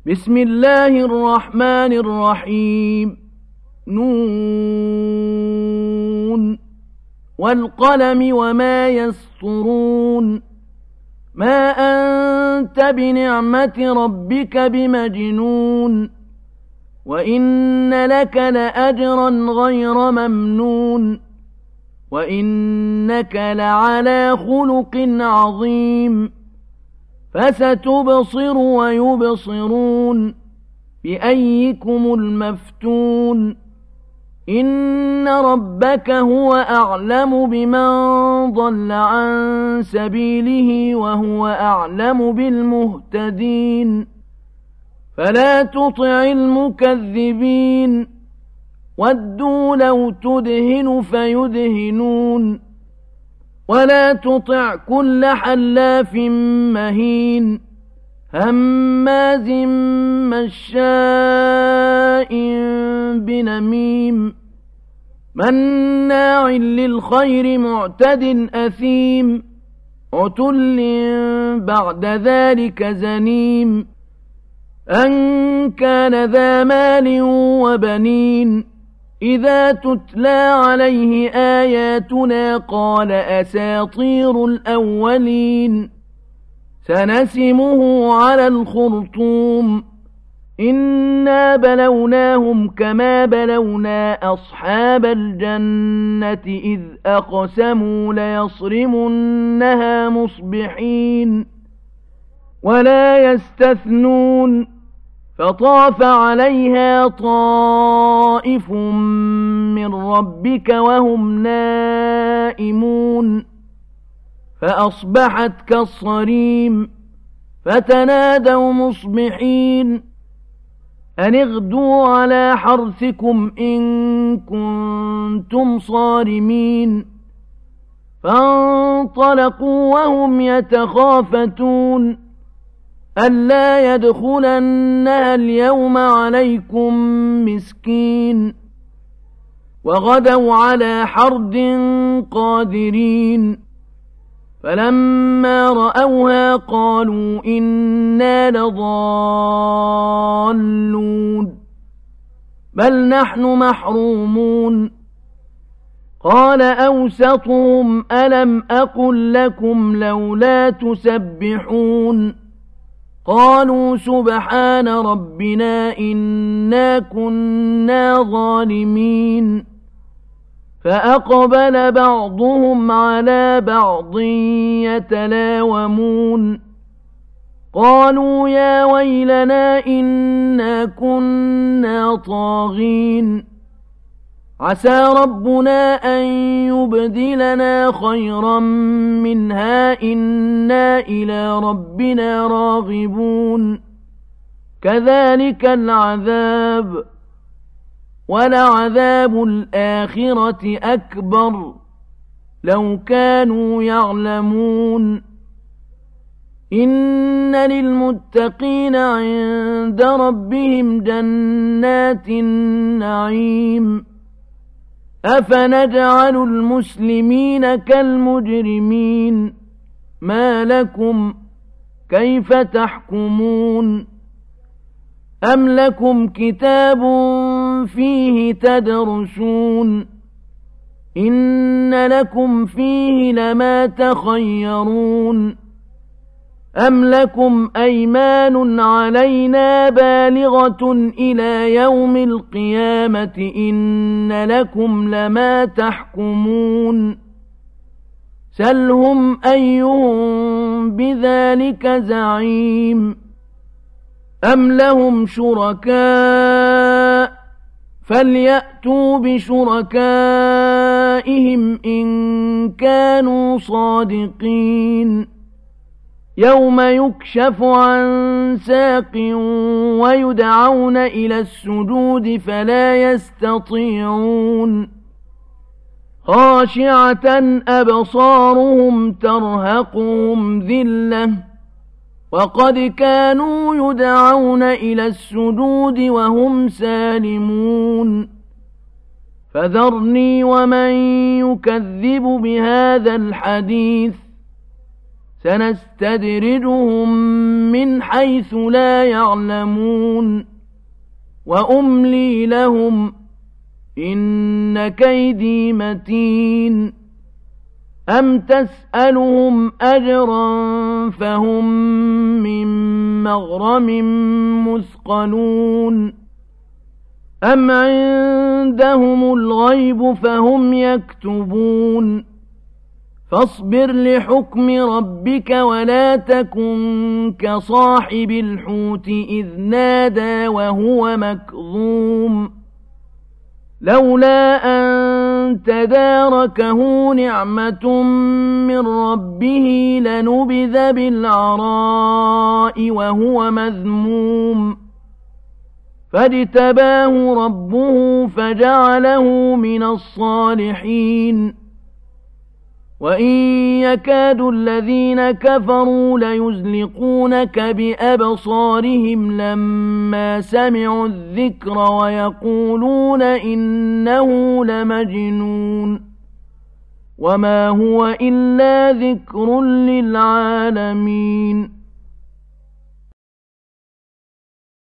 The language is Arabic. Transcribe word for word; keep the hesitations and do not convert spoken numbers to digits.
بسم الله الرحمن الرحيم نون والقلم وما يسطرون ما أنت بنعمة ربك بمجنون وإن لك لأجرا غير ممنون وإنك لعلى خلق عظيم فستبصر ويبصرون بأيكم المفتون إن ربك هو أعلم بمن ضل عن سبيله وهو أعلم بالمهتدين فلا تطع المكذبين ودوا لو تدهن فيدهنون ولا تطع كل حلاف مهين هماز مشاء بنميم مناع للخير معتد أثيم عتل بعد ذلك زنيم أن كان ذا مال وبنين إذا تتلى عليه آياتنا قال أساطير الأولين سنسمه على الخرطوم إنا بلوناهم كما بلونا أصحاب الجنة إذ أقسموا ليصرمنها مصبحين ولا يستثنون فطاف عليها طائف من ربك وهم نائمون فأصبحت كالصريم فتنادوا مصبحين أن اغدوا على حرثكم إن كنتم صارمين فانطلقوا وهم يتخافتون ألا يدخلنها اليوم عليكم مسكين وغدوا على حرد قادرين فلما رأوها قالوا إنا لضالون بل نحن محرومون قال أوسطهم ألم أقل لكم لولا تسبحون قالوا سبحان ربنا إنا كنا ظالمين فأقبل بعضهم على بعض يتلاومون قالوا يا ويلنا إنا كنا طاغين عسى ربنا أن يبدلنا خيرا منها إنا إلى ربنا راغبون كذلك العذاب ولعذاب الآخرة أكبر لو كانوا يعلمون إن للمتقين عند ربهم جنات النعيم أفنجعل المسلمين كالمجرمين ما لكم كيف تحكمون أم لكم كتاب فيه تدرسون إن لكم فيه لما تخيرون أم لكم أيمان علينا بالغة إلى يوم القيامة إن لكم لما تحكمون سلهم أيهم بذلك زعيم أم لهم شركاء فليأتوا بشركائهم إن كانوا صادقين يوم يكشف عن ساق ويدعون إلى السجود فلا يستطيعون خاشعة أبصارهم ترهقهم ذلة وقد كانوا يدعون إلى السجود وهم سالمون فذرني ومن يكذب بهذا الحديث سنستدرجهم من حيث لا يعلمون وأملي لهم إن كيدي متين أم تسألهم أجرا فهم من مغرم مثقلون أم عندهم الغيب فهم يكتبون فاصبر لحكم ربك ولا تكن كصاحب الحوت إذ نادى وهو مكظوم لولا أن تداركه نعمة من ربه لنبذ بالعراء وهو مذموم فاجتباه ربه فجعله من الصالحين وإن يكاد الذين كفروا ليزلقونك بأبصارهم لما سمعوا الذكر ويقولون إنه لمجنون وما هو إلا ذكر للعالمين